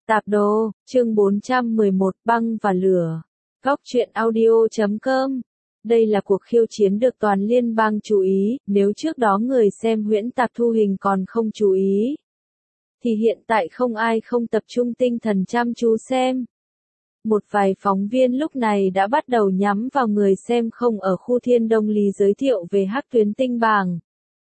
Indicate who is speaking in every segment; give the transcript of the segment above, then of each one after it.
Speaker 1: Tạp đồ, chương 411, băng và lửa. Góc truyện audio.com. Đây là cuộc khiêu chiến được toàn liên bang chú ý, nếu trước đó người xem huyễn tạp thu hình còn không chú ý, thì hiện tại không ai không tập trung tinh thần chăm chú xem. Một vài phóng viên lúc này đã bắt đầu nhắm vào người xem không ở khu Thiên Đông Lý giới thiệu về Hắc Tuyến Tinh bảng.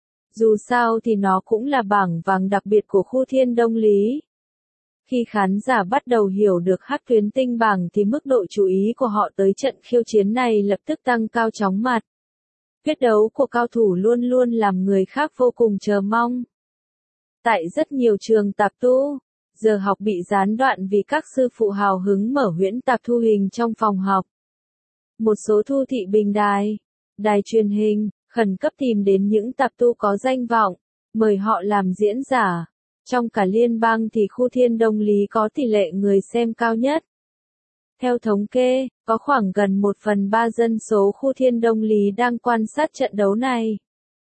Speaker 1: Dù sao thì nó cũng là bảng vàng đặc biệt của khu Thiên Đông Lý. Khi khán giả bắt đầu hiểu được Hắc Tuyến Tinh bảng thì mức độ chú ý của họ tới trận khiêu chiến này lập tức tăng cao chóng mặt. Quyết đấu của cao thủ luôn luôn làm người khác vô cùng chờ mong. Tại rất nhiều trường tạp tu, giờ học bị gián đoạn vì các sư phụ hào hứng mở huyễn tạp thu hình trong phòng học. Một số thu thị bình đài truyền hình, khẩn cấp tìm đến những tạp tu có danh vọng, mời họ làm diễn giả. Trong cả liên bang thì khu Thiên Đông Lý có tỷ lệ người xem cao nhất. Theo thống kê, có khoảng gần 1/3 dân số khu Thiên Đông Lý đang quan sát trận đấu này.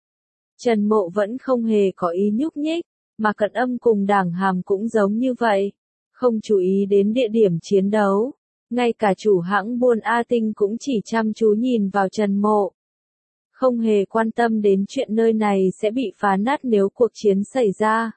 Speaker 1: Trần Mộ vẫn không hề có ý nhúc nhích, mà Cận Âm cùng Đảng Hàm cũng giống như vậy, không chú ý đến địa điểm chiến đấu. Ngay cả chủ hãng buôn A Tinh cũng chỉ chăm chú nhìn vào Trần Mộ, không hề quan tâm đến chuyện nơi này sẽ bị phá nát nếu cuộc chiến xảy ra.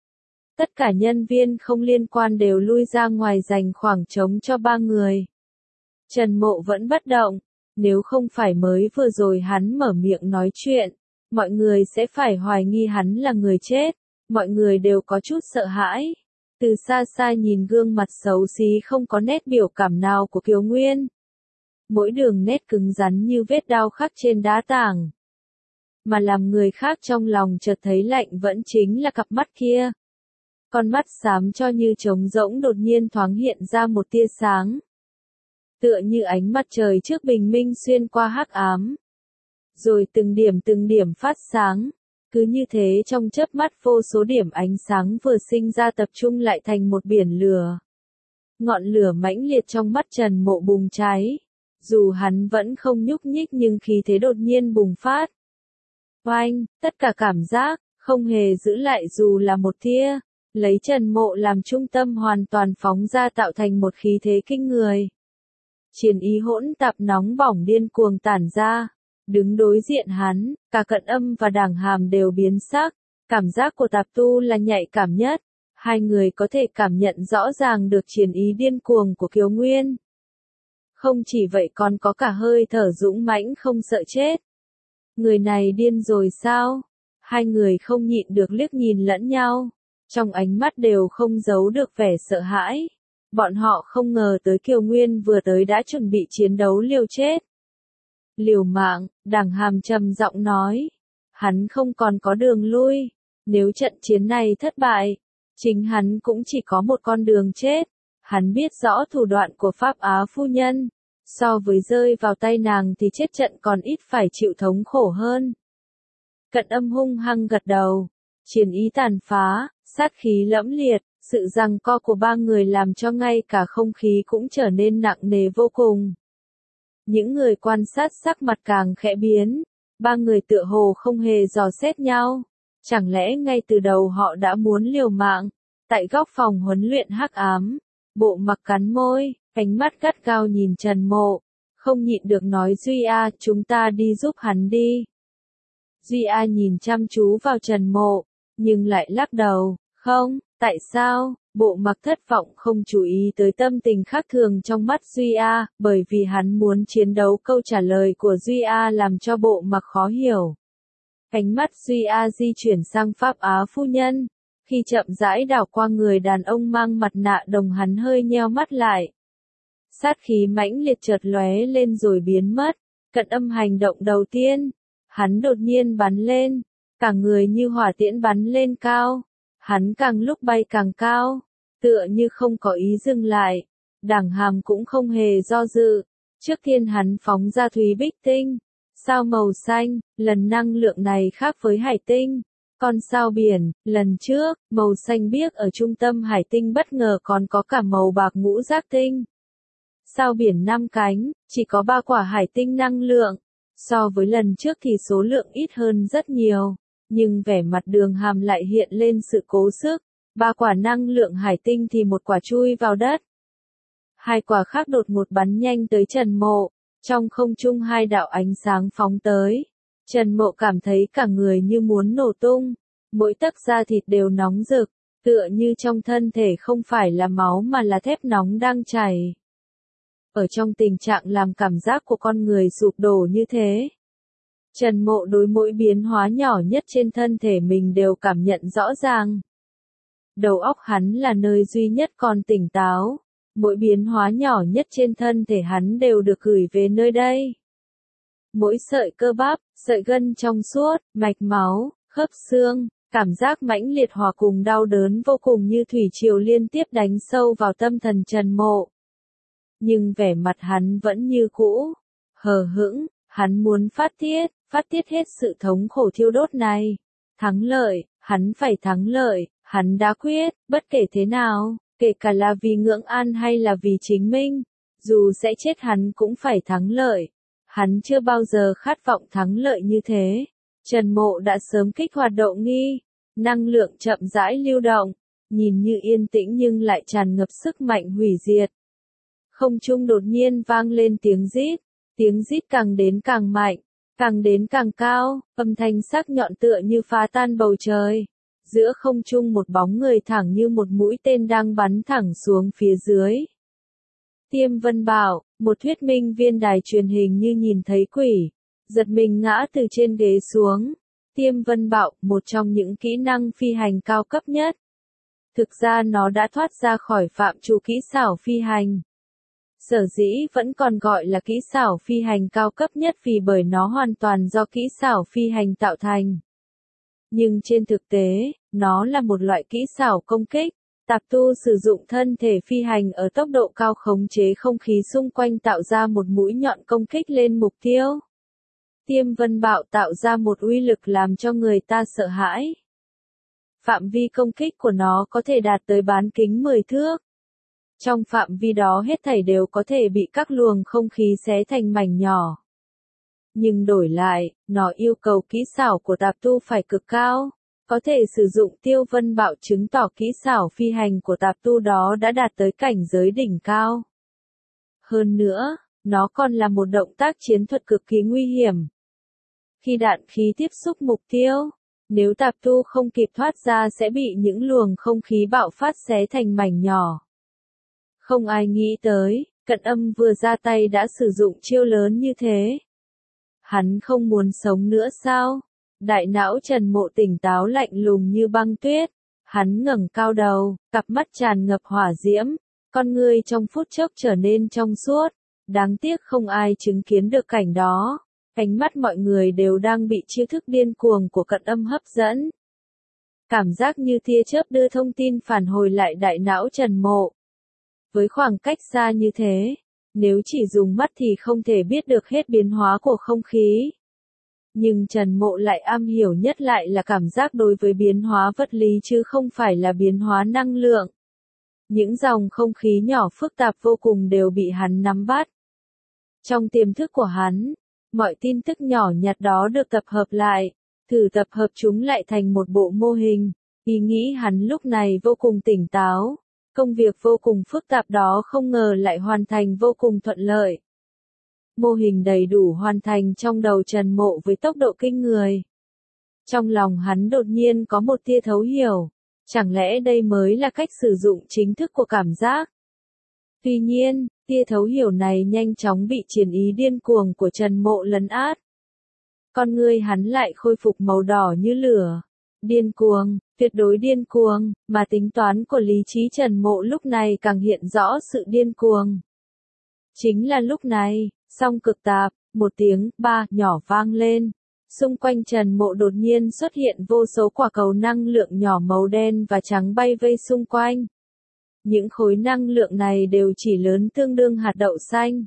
Speaker 1: Tất cả nhân viên không liên quan đều lui ra ngoài dành khoảng trống cho 3 người. Trần Mộ vẫn bất động, nếu không phải mới vừa rồi hắn mở miệng nói chuyện, mọi người sẽ phải hoài nghi hắn là người chết, mọi người đều có chút sợ hãi. Từ xa xa nhìn gương mặt xấu xí không có nét biểu cảm nào của Kiều Nguyên. Mỗi đường nét cứng rắn như vết đao khắc trên đá tảng. Mà làm người khác trong lòng chợt thấy lạnh vẫn chính là cặp mắt kia. Con mắt xám cho như trống rỗng đột nhiên thoáng hiện ra một tia sáng. Tựa như ánh mặt trời trước bình minh xuyên qua hắc ám. Rồi từng điểm phát sáng. Cứ như thế trong chớp mắt vô số điểm ánh sáng vừa sinh ra tập trung lại thành một biển lửa. Ngọn lửa mãnh liệt trong mắt Trần Mộ bùng cháy. Dù hắn vẫn không nhúc nhích nhưng khí thế đột nhiên bùng phát. Oanh, tất cả cảm giác, không hề giữ lại dù là một tia. Lấy Trần Mộ làm trung tâm hoàn toàn phóng ra tạo thành một khí thế kinh người. Chiến ý hỗn tạp nóng bỏng điên cuồng tản ra. Đứng đối diện hắn, cả Cận Âm và Đảng Hàm đều biến sắc. Cảm giác của tạp tu là nhạy cảm nhất. Hai người có thể cảm nhận rõ ràng được chiến ý điên cuồng của Kiều Nguyên. Không chỉ vậy còn có cả hơi thở dũng mãnh không sợ chết. Người này điên rồi sao? Hai người không nhịn được liếc nhìn lẫn nhau. Trong ánh mắt đều không giấu được vẻ sợ hãi. Bọn họ không ngờ tới Kiều Nguyên vừa tới đã chuẩn bị chiến đấu liều chết. Liều mạng, Đảng Hàm trầm giọng nói. Hắn không còn có đường lui. Nếu trận chiến này thất bại, chính hắn cũng chỉ có một con đường chết. Hắn biết rõ thủ đoạn của Pháp Á phu nhân. So với rơi vào tay nàng thì chết trận còn ít phải chịu thống khổ hơn. Cận Âm hung hăng gật đầu. Chiến ý tàn phá, sát khí lẫm liệt, sự giằng co của ba người làm cho ngay cả không khí cũng trở nên nặng nề vô cùng. Những người quan sát sắc mặt càng khẽ biến, ba người tựa hồ không hề dò xét nhau. Chẳng lẽ ngay từ đầu họ đã muốn liều mạng? Tại góc phòng huấn luyện hắc ám, Bộ Mặc cắn môi, ánh mắt gắt gao nhìn Trần Mộ, không nhịn được nói Duy A, chúng ta đi giúp hắn đi. Duy A nhìn chăm chú vào Trần Mộ, nhưng lại lắc đầu, không, tại sao? Bộ Mặc thất vọng không chú ý tới tâm tình khác thường trong mắt Duy A, bởi vì hắn muốn chiến đấu. Câu trả lời của Duy A làm cho Bộ Mặc khó hiểu. Ánh mắt Duy A di chuyển sang Pháp Á phu nhân, khi chậm rãi đảo qua người đàn ông mang mặt nạ đồng hắn hơi nheo mắt lại. Sát khí mãnh liệt chợt lóe lên rồi biến mất. Cận Âm hành động đầu tiên, hắn đột nhiên bắn lên, cả người như hỏa tiễn bắn lên cao. Hắn càng lúc bay càng cao, tựa như không có ý dừng lại. Đảng Hàm cũng không hề do dự. Trước tiên hắn phóng ra Thúy Bích Tinh, sao màu xanh, lần năng lượng này khác với Hải Tinh. Con sao biển, lần trước, màu xanh biếc ở trung tâm Hải Tinh bất ngờ còn có cả màu bạc ngũ giác tinh. Sao biển 5 cánh, chỉ có 3 quả Hải Tinh năng lượng. So với lần trước thì số lượng ít hơn rất nhiều. Nhưng vẻ mặt Đường Hàm lại hiện lên sự cố sức. 3 quả năng lượng hải tinh thì một quả chui vào đất. 2 quả khác đột ngột bắn nhanh tới Trần Mộ, trong không trung 2 đạo ánh sáng phóng tới. Trần Mộ cảm thấy cả người như muốn nổ tung, mỗi tấc da thịt đều nóng rực, tựa như trong thân thể không phải là máu mà là thép nóng đang chảy. Ở trong tình trạng làm cảm giác của con người sụp đổ như thế, Trần Mộ đối mỗi biến hóa nhỏ nhất trên thân thể mình đều cảm nhận rõ ràng. Đầu óc hắn là nơi duy nhất còn tỉnh táo, mỗi biến hóa nhỏ nhất trên thân thể hắn đều được gửi về nơi đây. Mỗi sợi cơ bắp, sợi gân trong suốt, mạch máu, khớp xương, cảm giác mãnh liệt hòa cùng đau đớn vô cùng như thủy triều liên tiếp đánh sâu vào tâm thần Trần Mộ. Nhưng vẻ mặt hắn vẫn như cũ, hờ hững, hắn muốn phát tiết hết sự thống khổ thiêu đốt này. Thắng lợi, hắn phải thắng lợi, hắn đã quyết, bất kể thế nào, kể cả là vì Ngưỡng An hay là vì chính mình, dù sẽ chết hắn cũng phải thắng lợi. Hắn chưa bao giờ khát vọng thắng lợi như thế. Trần Mộ đã sớm kích hoạt độ nghi, năng lượng chậm rãi lưu động, nhìn như yên tĩnh nhưng lại tràn ngập sức mạnh hủy diệt. Không trung đột nhiên vang lên tiếng rít càng đến càng mạnh, càng đến càng cao, âm thanh sắc nhọn tựa như phá tan bầu trời. Giữa không trung một bóng người thẳng như một mũi tên đang bắn thẳng xuống phía dưới. Tiêm Vân Bảo, một thuyết minh viên đài truyền hình như nhìn thấy quỷ, giật mình ngã từ trên ghế xuống. Tiêm Vân Bảo, một trong những kỹ năng phi hành cao cấp nhất. Thực ra nó đã thoát ra khỏi phạm trù kỹ xảo phi hành. Sở dĩ vẫn còn gọi là kỹ xảo phi hành cao cấp nhất vì bởi nó hoàn toàn do kỹ xảo phi hành tạo thành. Nhưng trên thực tế, nó là một loại kỹ xảo công kích. Tạp tu sử dụng thân thể phi hành ở tốc độ cao khống chế không khí xung quanh tạo ra một mũi nhọn công kích lên mục tiêu. Tiêm Vân Bạo tạo ra một uy lực làm cho người ta sợ hãi. Phạm vi công kích của nó có thể đạt tới bán kính 10 thước. Trong phạm vi đó hết thảy đều có thể bị các luồng không khí xé thành mảnh nhỏ. Nhưng đổi lại, nó yêu cầu kỹ xảo của tạp tu phải cực cao. Có thể sử dụng Tiêu Vân Bạo chứng tỏ kỹ xảo phi hành của tạp tu đó đã đạt tới cảnh giới đỉnh cao. Hơn nữa, nó còn là một động tác chiến thuật cực kỳ nguy hiểm. Khi đạn khí tiếp xúc mục tiêu, nếu tạp tu không kịp thoát ra sẽ bị những luồng không khí bạo phát xé thành mảnh nhỏ. Không ai nghĩ tới, Cận Âm vừa ra tay đã sử dụng chiêu lớn như thế. Hắn không muốn sống nữa sao? Đại não Trần Mộ tỉnh táo lạnh lùng như băng tuyết. Hắn ngẩng cao đầu, cặp mắt tràn ngập hỏa diễm, con ngươi trong phút chốc trở nên trong suốt. Đáng tiếc không ai chứng kiến được cảnh đó. Ánh mắt mọi người đều đang bị chiêu thức điên cuồng của Cận Âm hấp dẫn. Cảm giác như tia chớp đưa thông tin phản hồi lại đại não Trần Mộ. Với khoảng cách xa như thế, nếu chỉ dùng mắt thì không thể biết được hết biến hóa của không khí. Nhưng Trần Mộ lại am hiểu nhất lại là cảm giác đối với biến hóa vật lý chứ không phải là biến hóa năng lượng. Những dòng không khí nhỏ phức tạp vô cùng đều bị hắn nắm bắt. Trong tiềm thức của hắn, mọi tin tức nhỏ nhặt đó được tập hợp lại, thử tập hợp chúng lại thành một bộ mô hình. Ý nghĩ hắn lúc này vô cùng tỉnh táo. Công việc vô cùng phức tạp đó không ngờ lại hoàn thành vô cùng thuận lợi. Mô hình đầy đủ hoàn thành trong đầu Trần Mộ với tốc độ kinh người. Trong lòng hắn đột nhiên có một tia thấu hiểu. Chẳng lẽ đây mới là cách sử dụng chính thức của cảm giác? Tuy nhiên, tia thấu hiểu này nhanh chóng bị chiến ý điên cuồng của Trần Mộ lấn át. Con ngươi hắn lại khôi phục màu đỏ như lửa. Điên cuồng, tuyệt đối điên cuồng, mà tính toán của lý trí Trần Mộ lúc này càng hiện rõ sự điên cuồng. Chính là lúc này, song cực tạp, một tiếng ba nhỏ vang lên. Xung quanh Trần Mộ đột nhiên xuất hiện vô số quả cầu năng lượng nhỏ màu đen và trắng bay vây xung quanh. Những khối năng lượng này đều chỉ lớn tương đương hạt đậu xanh.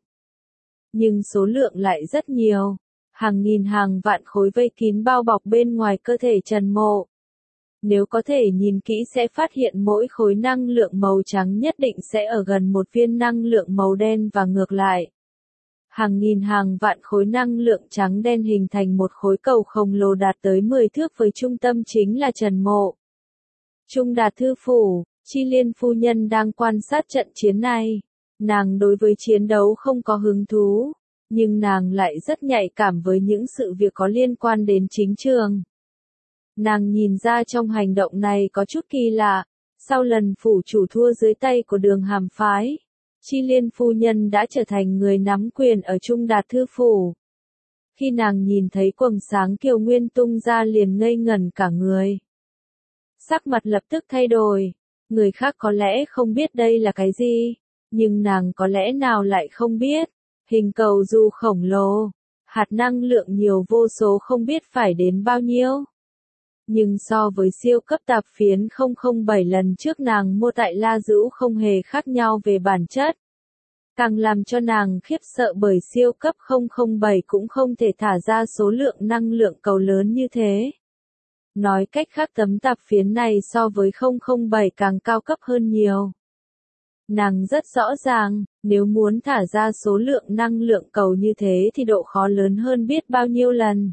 Speaker 1: Nhưng số lượng lại rất nhiều. Hàng nghìn hàng vạn khối vây kín bao bọc bên ngoài cơ thể Trần Mộ. Nếu có thể nhìn kỹ sẽ phát hiện mỗi khối năng lượng màu trắng nhất định sẽ ở gần một viên năng lượng màu đen và ngược lại. Hàng nghìn hàng vạn khối năng lượng trắng đen hình thành một khối cầu khổng lồ đạt tới 10 thước với trung tâm chính là Trần Mộ. Trung Đạt Thư Phủ, Chi Liên phu nhân đang quan sát trận chiến này. Nàng đối với chiến đấu không có hứng thú, nhưng nàng lại rất nhạy cảm với những sự việc có liên quan đến chính trường. Nàng nhìn ra trong hành động này có chút kỳ lạ. Sau lần phủ chủ thua dưới tay của Đường Hàm phái, Chi Liên phu nhân đã trở thành người nắm quyền ở Trung Đạt Thư Phủ. Khi nàng nhìn thấy quầng sáng Kiều Nguyên tung ra liền ngây ngẩn cả người. Sắc mặt lập tức thay đổi, người khác có lẽ không biết đây là cái gì, nhưng nàng có lẽ nào lại không biết. Hình cầu du khổng lồ, hạt năng lượng nhiều vô số không biết phải đến bao nhiêu. Nhưng so với siêu cấp tạp phiến 007 lần trước nàng mua tại La Dữu không hề khác nhau về bản chất. Càng làm cho nàng khiếp sợ bởi siêu cấp 007 cũng không thể thả ra số lượng năng lượng cầu lớn như thế. Nói cách khác tấm tạp phiến này so với 007 càng cao cấp hơn nhiều. Nàng rất rõ ràng, nếu muốn thả ra số lượng năng lượng cầu như thế thì độ khó lớn hơn biết bao nhiêu lần.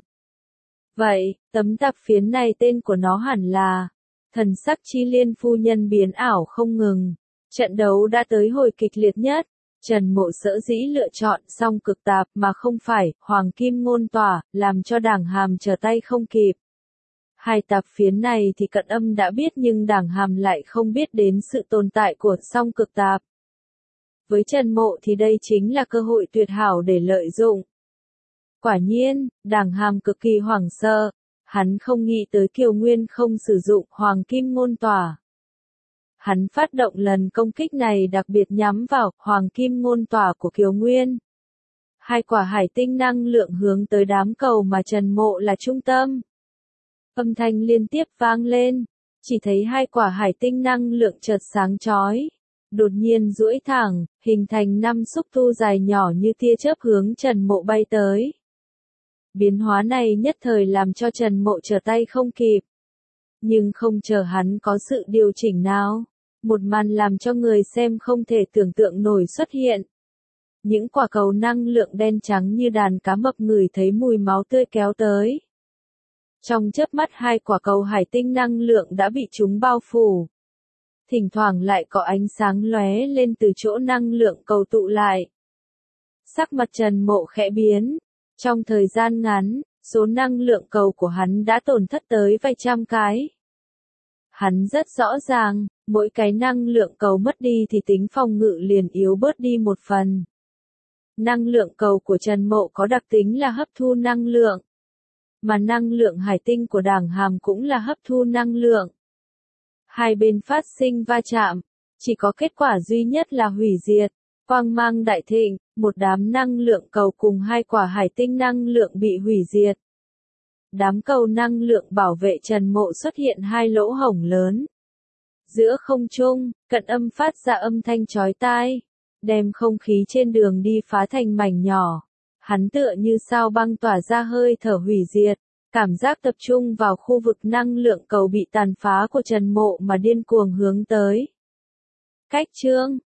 Speaker 1: Vậy, tấm tạp phiến này tên của nó hẳn là... Thần sắc Chi Liên phu nhân biến ảo không ngừng. Trận đấu đã tới hồi kịch liệt nhất. Trần Mộ sở dĩ lựa chọn song cực tạp mà không phải hoàng kim ngôn tỏa, làm cho Đảng Hàm trở tay không kịp. Hai tạp phiến này thì Cận Âm đã biết nhưng Đảng Hàm lại không biết đến sự tồn tại của song cực tạp. Với Trần Mộ thì đây chính là cơ hội tuyệt hảo để lợi dụng. Quả nhiên, Đảng Hàm cực kỳ hoảng sợ, hắn không nghĩ tới Kiều Nguyên không sử dụng hoàng kim ngôn tỏa. Hắn phát động lần công kích này đặc biệt nhắm vào hoàng kim ngôn tỏa của Kiều Nguyên. Hai quả hải tinh năng lượng hướng tới đám cầu mà Trần Mộ là trung tâm. Âm thanh liên tiếp vang lên, chỉ thấy hai quả hải tinh năng lượng chợt sáng chói, đột nhiên duỗi thẳng, hình thành 5 xúc tu dài nhỏ như tia chớp hướng Trần Mộ bay tới. Biến hóa này nhất thời làm cho Trần Mộ trở tay không kịp. Nhưng không chờ hắn có sự điều chỉnh nào, một màn làm cho người xem không thể tưởng tượng nổi xuất hiện. Những quả cầu năng lượng đen trắng như đàn cá mập ngửi thấy mùi máu tươi kéo tới. Trong chớp mắt hai quả cầu hải tinh năng lượng đã bị chúng bao phủ. Thỉnh thoảng lại có ánh sáng lóe lên từ chỗ năng lượng cầu tụ lại. Sắc mặt Trần Mộ khẽ biến. Trong thời gian ngắn, số năng lượng cầu của hắn đã tổn thất tới vài trăm cái. Hắn rất rõ ràng, mỗi cái năng lượng cầu mất đi thì tính phòng ngự liền yếu bớt đi một phần. Năng lượng cầu của Trần Mộ có đặc tính là hấp thu năng lượng. Mà năng lượng hải tinh của Đảng Hàm cũng là hấp thu năng lượng. Hai bên phát sinh va chạm, chỉ có kết quả duy nhất là hủy diệt. Quang mang đại thịnh, một đám năng lượng cầu cùng hai quả hải tinh năng lượng bị hủy diệt. Đám cầu năng lượng bảo vệ Trần Mộ xuất hiện hai lỗ hổng lớn. Giữa không trung, Cận Âm phát ra âm thanh chói tai, đem không khí trên đường đi phá thành mảnh nhỏ. Hắn tựa như sao băng tỏa ra hơi thở hủy diệt, cảm giác tập trung vào khu vực năng lượng cầu bị tàn phá của Trần Mộ mà điên cuồng hướng tới. Cách chương